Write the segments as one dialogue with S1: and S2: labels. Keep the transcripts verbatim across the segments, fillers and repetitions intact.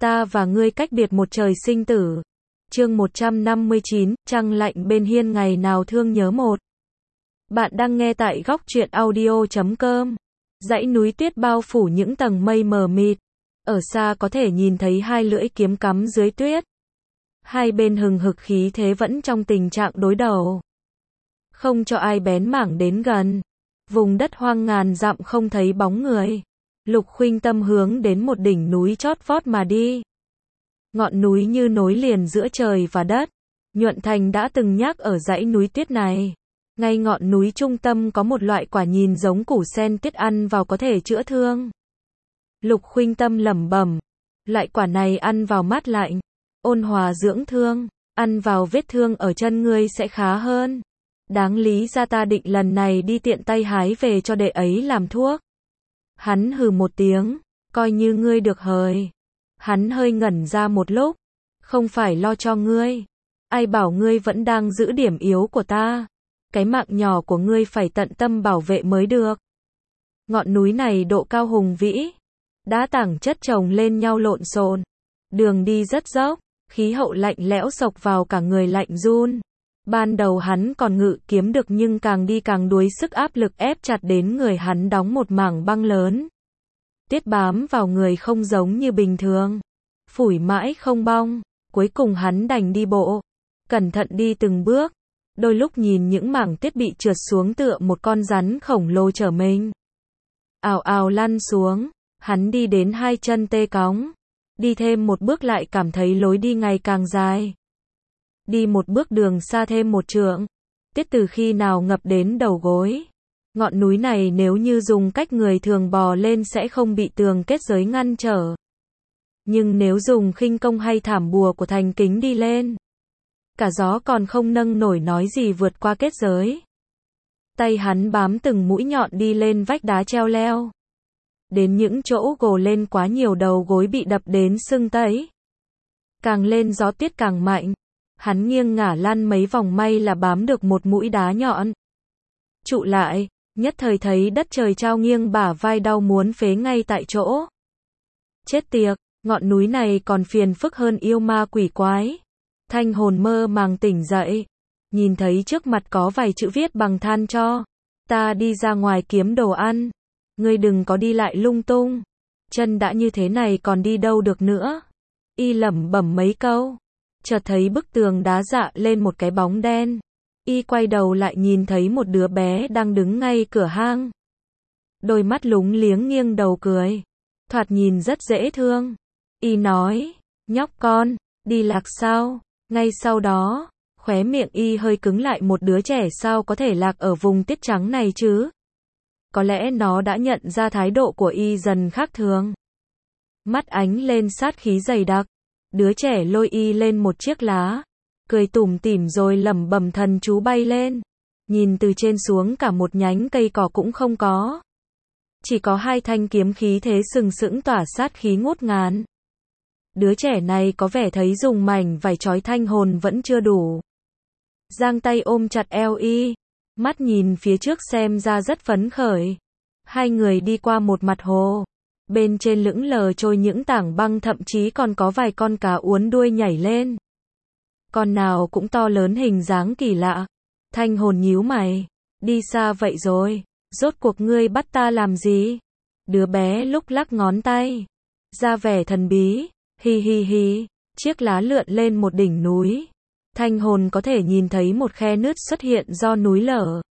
S1: Ta và ngươi cách biệt một trời sinh tử. Chương một trăm năm mươi chín, trăng lạnh bên hiên ngày nào thương nhớ một. Bạn đang nghe tại góc truyện audio chấm com. Dãy núi tuyết bao phủ những tầng mây mờ mịt. Ở xa có thể nhìn thấy hai lưỡi kiếm cắm dưới tuyết. Hai bên hừng hực khí thế vẫn trong tình trạng đối đầu. Không cho ai bén mảng đến gần. Vùng đất hoang ngàn dặm không thấy bóng người. Lục Khuynh Tâm hướng đến một đỉnh núi chót vót mà đi. Ngọn núi như nối liền giữa trời và đất. Nhuận Thành đã từng nhắc ở dãy núi tuyết này. Ngay ngọn núi trung tâm có một loại quả nhìn giống củ sen tuyết ăn vào có thể chữa thương. Lục Khuynh Tâm lẩm bẩm, loại quả này ăn vào mát lạnh, ôn hòa dưỡng thương, ăn vào vết thương ở chân ngươi sẽ khá hơn. Đáng lý ra ta định lần này đi tiện tay hái về cho đệ ấy làm thuốc. Hắn hừ một tiếng, coi như ngươi được hời. Hắn hơi ngẩn ra một lúc, không phải lo cho ngươi. Ai bảo ngươi vẫn đang giữ điểm yếu của ta. Cái mạng nhỏ của ngươi phải tận tâm bảo vệ mới được. Ngọn núi này độ cao hùng vĩ, đá tảng chất chồng lên nhau lộn xộn. Đường đi rất dốc, khí hậu lạnh lẽo xộc vào cả người lạnh run. Ban đầu hắn còn ngự kiếm được nhưng càng đi càng đuối sức áp lực ép chặt đến người hắn đóng một mảng băng lớn. Tiết bám vào người không giống như bình thường. Phủi mãi không bong, cuối cùng hắn đành đi bộ. Cẩn thận đi từng bước. Đôi lúc nhìn những mảng tiết bị trượt xuống tựa một con rắn khổng lồ chở mình. Ào ào lăn xuống, hắn đi đến hai chân tê cóng. Đi thêm một bước lại cảm thấy lối đi ngày càng dài. Đi một bước đường xa thêm một trượng. Tiết từ khi nào ngập đến đầu gối. Ngọn núi này nếu như dùng cách người thường bò lên sẽ không bị tường kết giới ngăn trở. Nhưng nếu dùng khinh công hay thảm bùa của Thành Kính đi lên, cả gió còn không nâng nổi nói gì vượt qua kết giới. Tay hắn bám từng mũi nhọn đi lên vách đá treo leo. Đến những chỗ gồ lên quá nhiều đầu gối bị đập đến sưng tấy. Càng lên gió tiết càng mạnh. Hắn nghiêng ngả lăn mấy vòng may là bám được một mũi đá nhọn. Trụ lại, nhất thời thấy đất trời trao nghiêng bả vai đau muốn phế ngay tại chỗ. Chết tiệt, ngọn núi này còn phiền phức hơn yêu ma quỷ quái. Thanh hồn mơ màng tỉnh dậy. Nhìn thấy trước mặt có vài chữ viết bằng than cho. Ta đi ra ngoài kiếm đồ ăn. Ngươi đừng có đi lại lung tung. Chân đã như thế này còn đi đâu được nữa. Y lẩm bẩm mấy câu. Chợt thấy bức tường đá dạ lên một cái bóng đen. Y quay đầu lại nhìn thấy một đứa bé đang đứng ngay cửa hang. Đôi mắt lúng liếng nghiêng đầu cười. Thoạt nhìn rất dễ thương. Y nói, nhóc con, đi lạc sao? Ngay sau đó, khóe miệng Y hơi cứng lại, một đứa trẻ sao có thể lạc ở vùng tiết trắng này chứ? Có lẽ nó đã nhận ra thái độ của Y dần khác thường. Mắt ánh lên sát khí dày đặc. Đứa trẻ lôi Y lên một chiếc lá, cười tủm tỉm rồi lẩm bẩm thần chú bay lên. Nhìn từ trên xuống cả một nhánh cây cỏ cũng không có. Chỉ có hai thanh kiếm khí thế sừng sững tỏa sát khí ngút ngàn. Đứa trẻ này có vẻ thấy dùng mảnh vải trói thanh hồn vẫn chưa đủ. Giang tay ôm chặt eo Y, mắt nhìn phía trước xem ra rất phấn khởi. Hai người đi qua một mặt hồ. Bên trên lững lờ trôi những tảng băng, thậm chí còn có vài con cá uốn đuôi nhảy lên. Con nào cũng to lớn hình dáng kỳ lạ. Thanh hồn nhíu mày. Đi xa vậy rồi, rốt cuộc ngươi bắt ta làm gì? Đứa bé lúc lắc ngón tay, ra vẻ thần bí. Hi hi hi, chiếc lá lượn lên một đỉnh núi. Thanh hồn có thể nhìn thấy một khe nứt xuất hiện do núi lở.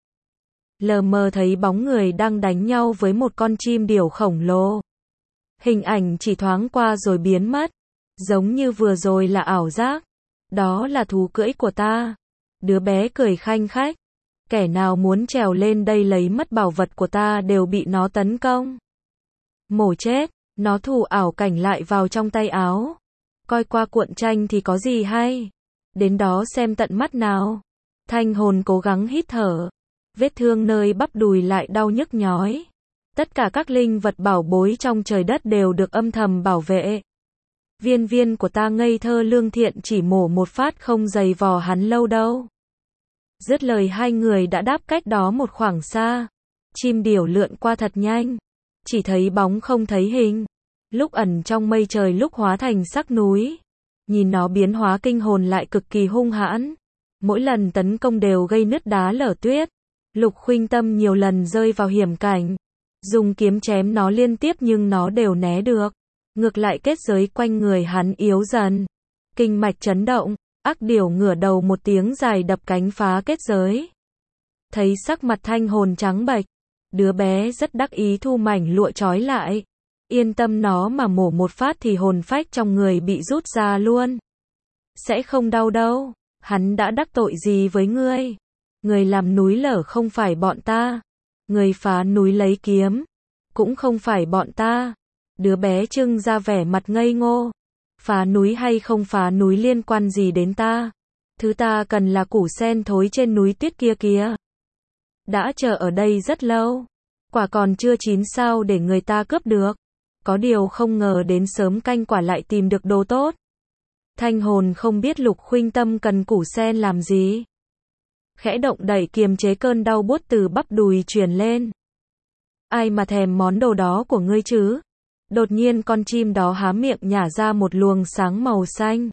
S1: Lờ mờ thấy bóng người đang đánh nhau với một con chim điểu khổng lồ. Hình ảnh chỉ thoáng qua rồi biến mất. Giống như vừa rồi là ảo giác. Đó là thú cưỡi của ta. Đứa bé cười khanh khách. Kẻ nào muốn trèo lên đây lấy mất bảo vật của ta đều bị nó tấn công. Mổ chết, nó thủ ảo cảnh lại vào trong tay áo. Coi qua cuộn tranh thì có gì hay. Đến đó xem tận mắt nào. Thanh hồn cố gắng hít thở. Vết thương nơi bắp đùi lại đau nhức nhói. Tất cả các linh vật bảo bối trong trời đất đều được âm thầm bảo vệ. Viên viên của ta ngây thơ lương thiện, chỉ mổ một phát không dày vò hắn lâu đâu. Dứt lời hai người đã đáp cách đó một khoảng xa. Chim điểu lượn qua thật nhanh. Chỉ thấy bóng không thấy hình. lúc ẩn trong mây trời lúc hóa thành sắc núi. Nhìn nó biến hóa kinh hồn lại cực kỳ hung hãn. Mỗi lần tấn công đều gây nứt đá lở tuyết. Lục Khuynh Tâm nhiều lần rơi vào hiểm cảnh. Dùng kiếm chém nó liên tiếp nhưng nó đều né được. Ngược lại kết giới quanh người hắn yếu dần. Kinh mạch chấn động, ác điểu ngửa đầu một tiếng dài đập cánh phá kết giới. Thấy sắc mặt Thanh Hồn trắng bệch, đứa bé rất đắc ý thu mảnh lụa trói lại. Yên tâm, nó mà mổ một phát thì hồn phách trong người bị rút ra luôn. Sẽ không đau đâu, hắn đã đắc tội gì với ngươi? Người làm núi lở không phải bọn ta. Người phá núi lấy kiếm, cũng không phải bọn ta. Đứa bé trưng ra vẻ mặt ngây ngô. Phá núi hay không phá núi liên quan gì đến ta? Thứ ta cần là củ sen thối trên núi tuyết kia kìa. Đã chờ ở đây rất lâu, quả còn chưa chín sao để người ta cướp được. Có điều không ngờ đến sớm canh quả lại tìm được đồ tốt. Thanh Hồn không biết Lục Khuynh Tâm cần củ sen làm gì. Khẽ động đậy kiềm chế cơn đau buốt từ bắp đùi truyền lên. Ai mà thèm món đồ đó của ngươi chứ? Đột nhiên con chim đó há miệng nhả ra một luồng sáng màu xanh.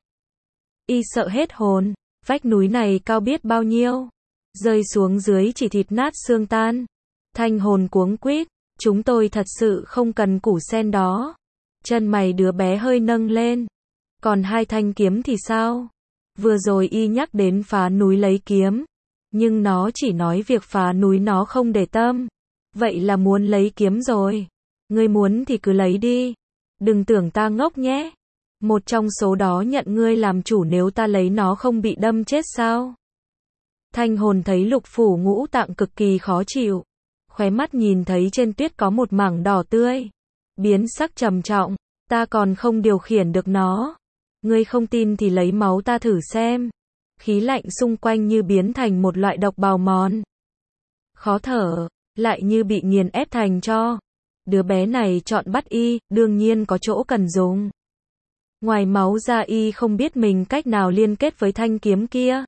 S1: Y sợ hết hồn, vách núi này cao biết bao nhiêu. Rơi xuống dưới chỉ thịt nát xương tan. Thanh Hồn cuống quýt, chúng tôi thật sự không cần củ sen đó. Chân mày đứa bé hơi nâng lên. Còn hai thanh kiếm thì sao? Vừa rồi y nhắc đến phá núi lấy kiếm. Nhưng nó chỉ nói việc phá núi nó không để tâm. Vậy là muốn lấy kiếm rồi. Ngươi muốn thì cứ lấy đi. Đừng tưởng ta ngốc nhé. Một trong số đó nhận ngươi làm chủ nếu ta lấy nó không bị đâm chết sao? Thanh Hồn thấy lục phủ ngũ tạng cực kỳ khó chịu. Khóe mắt nhìn thấy trên tuyết có một mảng đỏ tươi. Biến sắc trầm trọng. Ta còn không điều khiển được nó. Ngươi không tin thì lấy máu ta thử xem. Khí lạnh xung quanh như biến thành một loại độc bào mòn. Khó thở, lại như bị nghiền ép thành tro. Đứa bé này chọn bắt y, đương nhiên có chỗ cần dùng. Ngoài máu ra y không biết mình cách nào liên kết với thanh kiếm kia.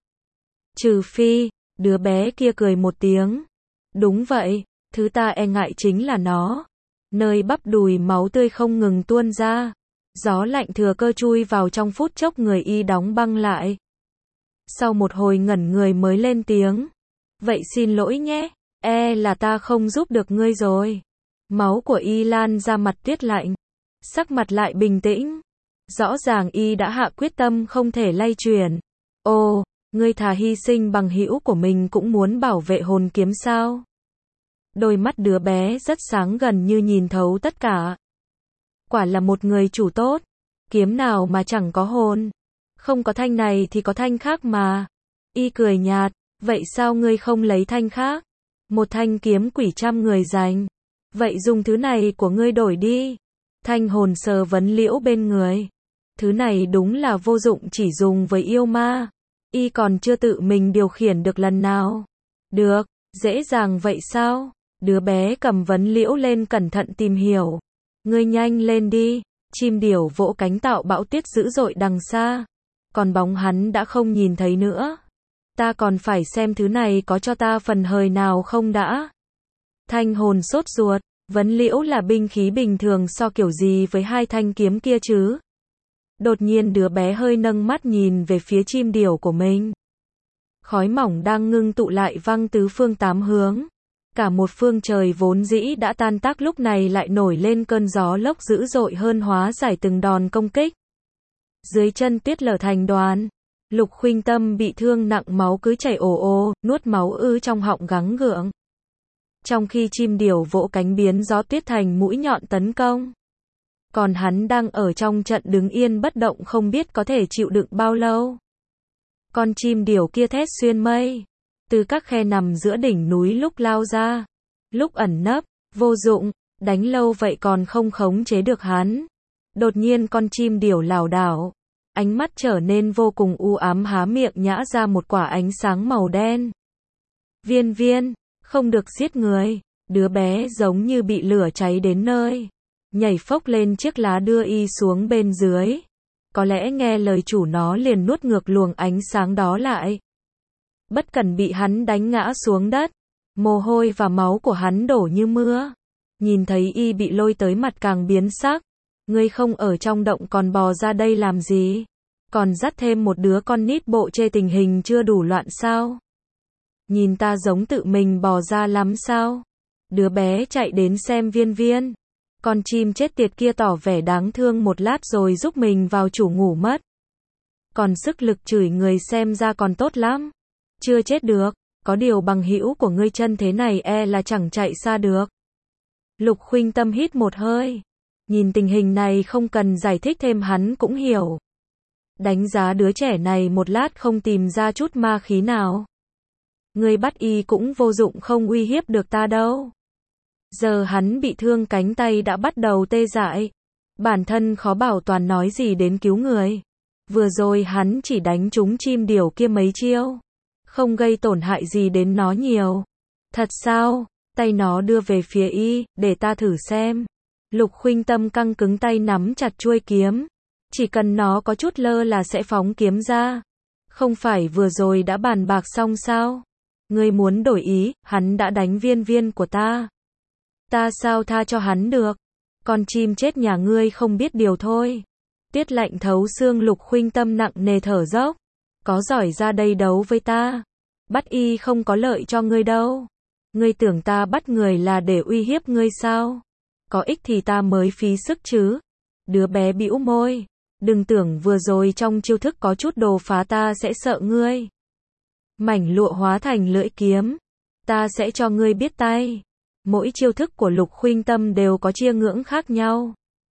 S1: Trừ phi, đứa bé kia cười một tiếng. Đúng vậy, thứ ta e ngại chính là nó. Nơi bắp đùi máu tươi không ngừng tuôn ra. Gió lạnh thừa cơ chui vào trong phút chốc người y đóng băng lại. Sau một hồi ngẩn người mới lên tiếng. Vậy xin lỗi nhé, e là ta không giúp được ngươi rồi. Máu của y lan ra mặt tuyết lạnh. Sắc mặt lại bình tĩnh. Rõ ràng y đã hạ quyết tâm không thể lay chuyển. Ồ, ngươi thà hy sinh bằng hữu của mình cũng muốn bảo vệ hồn kiếm sao? Đôi mắt đứa bé rất sáng gần như nhìn thấu tất cả. Quả là một người chủ tốt. Kiếm nào mà chẳng có hồn. Không có thanh này thì có thanh khác mà. Y cười nhạt. Vậy sao ngươi không lấy thanh khác? Một thanh kiếm quỷ trăm người giành. Vậy dùng thứ này của ngươi đổi đi. Thanh Hồn sờ vấn liễu bên người. Thứ này đúng là vô dụng, chỉ dùng với yêu ma. Y còn chưa tự mình điều khiển được lần nào. Được, dễ dàng vậy sao? Đứa bé cầm vấn liễu lên cẩn thận tìm hiểu. Ngươi nhanh lên đi. Chim điểu vỗ cánh tạo bão tuyết dữ dội đằng xa. Còn bóng hắn đã không nhìn thấy nữa. Ta còn phải xem thứ này có cho ta phần hời nào không đã. Thanh Hồn sốt ruột. Vấn liễu là binh khí bình thường so kiểu gì với hai thanh kiếm kia chứ? Đột nhiên đứa bé hơi nâng mắt nhìn về phía chim điểu của mình. Khói mỏng đang ngưng tụ lại văng tứ phương tám hướng. Cả một phương trời vốn dĩ đã tan tác lúc này lại nổi lên cơn gió lốc dữ dội hơn hóa giải từng đòn công kích. Dưới chân tuyết lở thành đoàn. Lục Khuynh Tâm bị thương nặng, máu cứ chảy ồ ồ, nuốt máu ư trong họng gắng gượng. Trong khi chim điểu vỗ cánh biến gió tuyết thành mũi nhọn tấn công. Còn hắn đang ở trong trận đứng yên bất động không biết có thể chịu đựng bao lâu. Con chim điểu kia thét xuyên mây. Từ các khe nằm giữa đỉnh núi lúc lao ra. Lúc ẩn nấp, vô dụng, đánh lâu vậy còn không khống chế được hắn. Đột nhiên con chim điểu lảo đảo. Ánh mắt trở nên vô cùng u ám, há miệng nhả ra một quả ánh sáng màu đen. Viên viên. Không được giết người. Đứa bé giống như bị lửa cháy đến nơi. Nhảy phốc lên chiếc lá đưa y xuống bên dưới. Có lẽ nghe lời chủ nó liền nuốt ngược luồng ánh sáng đó lại. Bất cẩn bị hắn đánh ngã xuống đất. Mồ hôi và máu của hắn đổ như mưa. Nhìn thấy y bị lôi tới mặt càng biến sắc. Ngươi không ở trong động còn bò ra đây làm gì? Còn dắt thêm một đứa con nít bộ chê tình hình chưa đủ loạn sao? Nhìn ta giống tự mình bò ra lắm sao? Đứa bé chạy đến xem Viên Viên. Con chim chết tiệt kia tỏ vẻ đáng thương một lát rồi giúp mình vào chủ ngủ mất. Còn sức lực chửi người xem ra còn tốt lắm. Chưa chết được, có điều bằng hữu của ngươi chân thế này e là chẳng chạy xa được. Lục Khuynh Tâm hít một hơi. Nhìn tình hình này không cần giải thích thêm hắn cũng hiểu. Đánh giá đứa trẻ này một lát không tìm ra chút ma khí nào. Ngươi bắt y cũng vô dụng, không uy hiếp được ta đâu. Giờ hắn bị thương cánh tay đã bắt đầu tê dại. Bản thân khó bảo toàn nói gì đến cứu người. Vừa rồi hắn chỉ đánh trúng chim điểu kia mấy chiêu. Không gây tổn hại gì đến nó nhiều. Thật sao? Tay nó đưa về phía y, để ta thử xem. Lục Khuynh Tâm căng cứng tay nắm chặt chuôi kiếm. Chỉ cần nó có chút lơ là sẽ phóng kiếm ra. Không phải vừa rồi đã bàn bạc xong sao? Ngươi muốn đổi ý, hắn đã đánh Viên Viên của ta. Ta sao tha cho hắn được? Con chim chết nhà ngươi không biết điều thôi. Tiết lạnh thấu xương. Lục Khuynh Tâm nặng nề thở dốc. Có giỏi ra đây đấu với ta. Bắt y không có lợi cho ngươi đâu. Ngươi tưởng ta bắt người là để uy hiếp ngươi sao? Có ích thì ta mới phí sức chứ. Đứa bé bĩu môi. Đừng tưởng vừa rồi trong chiêu thức có chút đồ phá ta sẽ sợ ngươi. Mảnh lụa hóa thành lưỡi kiếm. Ta sẽ cho ngươi biết tay. Mỗi chiêu thức của Lục Khuynh Tâm đều có chia ngưỡng khác nhau.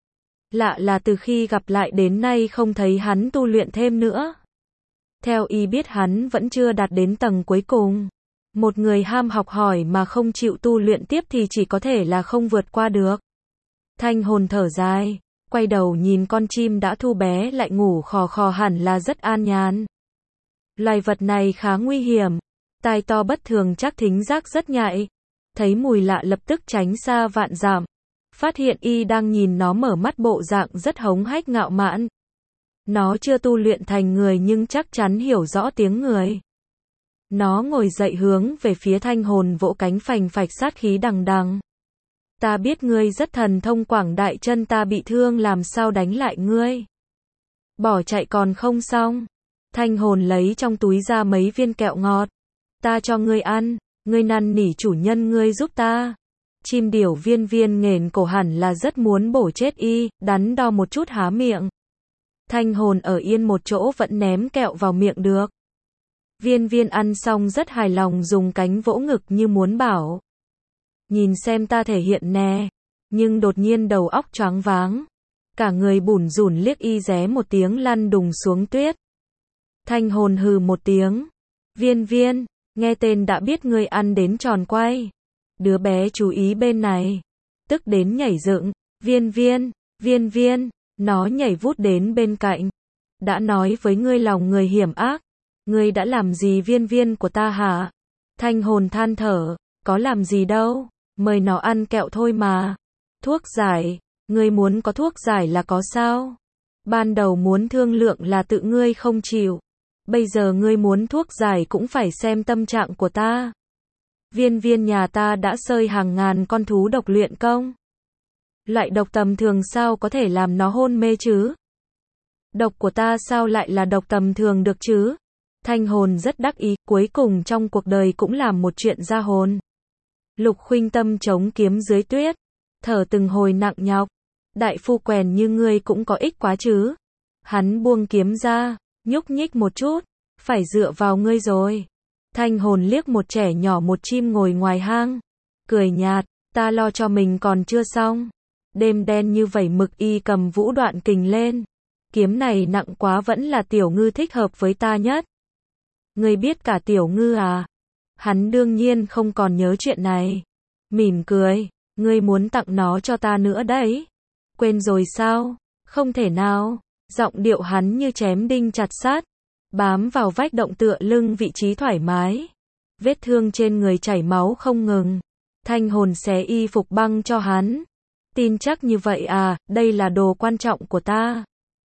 S1: Lạ là từ khi gặp lại đến nay không thấy hắn tu luyện thêm nữa. Theo y biết hắn vẫn chưa đạt đến tầng cuối cùng. Một người ham học hỏi mà không chịu tu luyện tiếp thì chỉ có thể là không vượt qua được. Thanh Hồn thở dài, quay đầu nhìn con chim đã thu bé lại ngủ khò khò hẳn là rất an nhàn. Loài vật này khá nguy hiểm, tai to bất thường chắc thính giác rất nhạy. Thấy mùi lạ lập tức tránh xa vạn dặm. Phát hiện y đang nhìn nó mở mắt bộ dạng rất hống hách ngạo mạn. Nó chưa tu luyện thành người nhưng chắc chắn hiểu rõ tiếng người. Nó ngồi dậy hướng về phía Thanh Hồn vỗ cánh phành phạch sát khí đằng đằng. Ta biết ngươi rất thần thông quảng đại, chân ta bị thương làm sao đánh lại ngươi. Bỏ chạy còn không xong. Thanh Hồn lấy trong túi ra mấy viên kẹo ngọt. Ta cho ngươi ăn, ngươi năn nỉ chủ nhân ngươi giúp ta. Chim điểu Viên Viên nghển cổ hẳn là rất muốn bổ chết y, đắn đo một chút há miệng. Thanh Hồn ở yên một chỗ vẫn ném kẹo vào miệng được. Viên Viên ăn xong rất hài lòng dùng cánh vỗ ngực như muốn bảo. Nhìn xem ta thể hiện nè. Nhưng đột nhiên đầu óc choáng váng. Cả người bủn rủn liếc y ré một tiếng lăn đùng xuống tuyết. Thanh Hồn hừ một tiếng. Viên Viên, nghe tên đã biết ngươi ăn đến tròn quay. Đứa bé chú ý bên này. Tức đến nhảy dựng. Viên Viên, Viên Viên, nó nhảy vút đến bên cạnh. Đã nói với ngươi lòng người hiểm ác. Ngươi đã làm gì Viên Viên của ta hả? Thanh Hồn than thở, có làm gì đâu, mời nó ăn kẹo thôi mà. Thuốc giải, ngươi muốn có thuốc giải là có sao? Ban đầu muốn thương lượng là tự ngươi không chịu. Bây giờ ngươi muốn thuốc giải cũng phải xem tâm trạng của ta. Viên Viên nhà ta đã sơi hàng ngàn con thú độc luyện công. Loại độc tầm thường sao có thể làm nó hôn mê chứ? Độc của ta sao lại là độc tầm thường được chứ? Thanh Hồn rất đắc ý, cuối cùng trong cuộc đời cũng làm một chuyện ra hồn. Lục Khuynh Tâm chống kiếm dưới tuyết, thở từng hồi nặng nhọc. Đại phu quèn như ngươi cũng có ích quá chứ. Hắn buông kiếm ra, nhúc nhích một chút, phải dựa vào ngươi rồi. Thanh Hồn liếc một trẻ nhỏ một chim ngồi ngoài hang, cười nhạt, ta lo cho mình còn chưa xong. Đêm đen như vẩy mực y cầm vũ đoạn kình lên. Kiếm này nặng quá vẫn là Tiểu Ngư thích hợp với ta nhất. Ngươi biết cả Tiểu Ngư à? Hắn đương nhiên không còn nhớ chuyện này. Mỉm cười, ngươi muốn tặng nó cho ta nữa đấy. Quên rồi sao? Không thể nào. Giọng điệu hắn như chém đinh chặt sắt, bám vào vách động tựa lưng vị trí thoải mái. Vết thương trên người chảy máu không ngừng. Thanh Hồn xé y phục băng cho hắn. Tin chắc như vậy à, đây là đồ quan trọng của ta.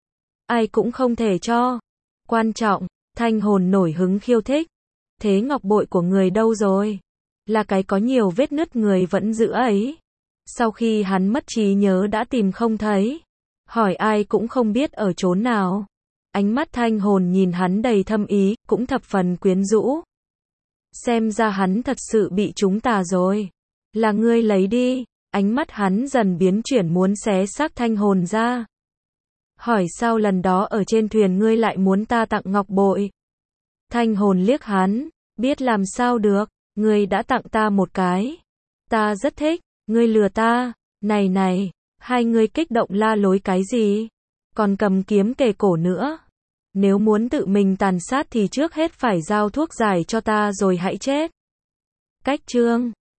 S1: Ai cũng không thể cho. Quan trọng, Thanh Hồn nổi hứng khiêu thích. Thế ngọc bội của người đâu rồi? Là cái có nhiều vết nứt người vẫn giữ ấy. Sau khi hắn mất trí nhớ đã tìm không thấy. hỏi ai cũng không biết ở chốn nào. Ánh mắt Thanh Hồn nhìn hắn đầy thâm ý, cũng thập phần quyến rũ. Xem ra hắn thật sự bị chúng ta rồi. Là ngươi lấy đi. Ánh mắt hắn dần biến chuyển muốn xé xác Thanh Hồn ra. Hỏi sao lần đó ở trên thuyền ngươi lại muốn ta tặng ngọc bội? Thanh Hồn liếc hắn, biết làm sao được, ngươi đã tặng ta một cái. Ta rất thích, ngươi lừa ta, này này, hai ngươi kích động la lối cái gì? Còn cầm kiếm kề cổ nữa. Nếu muốn tự mình tàn sát thì trước hết phải giao thuốc giải cho ta rồi hãy chết. Cách chương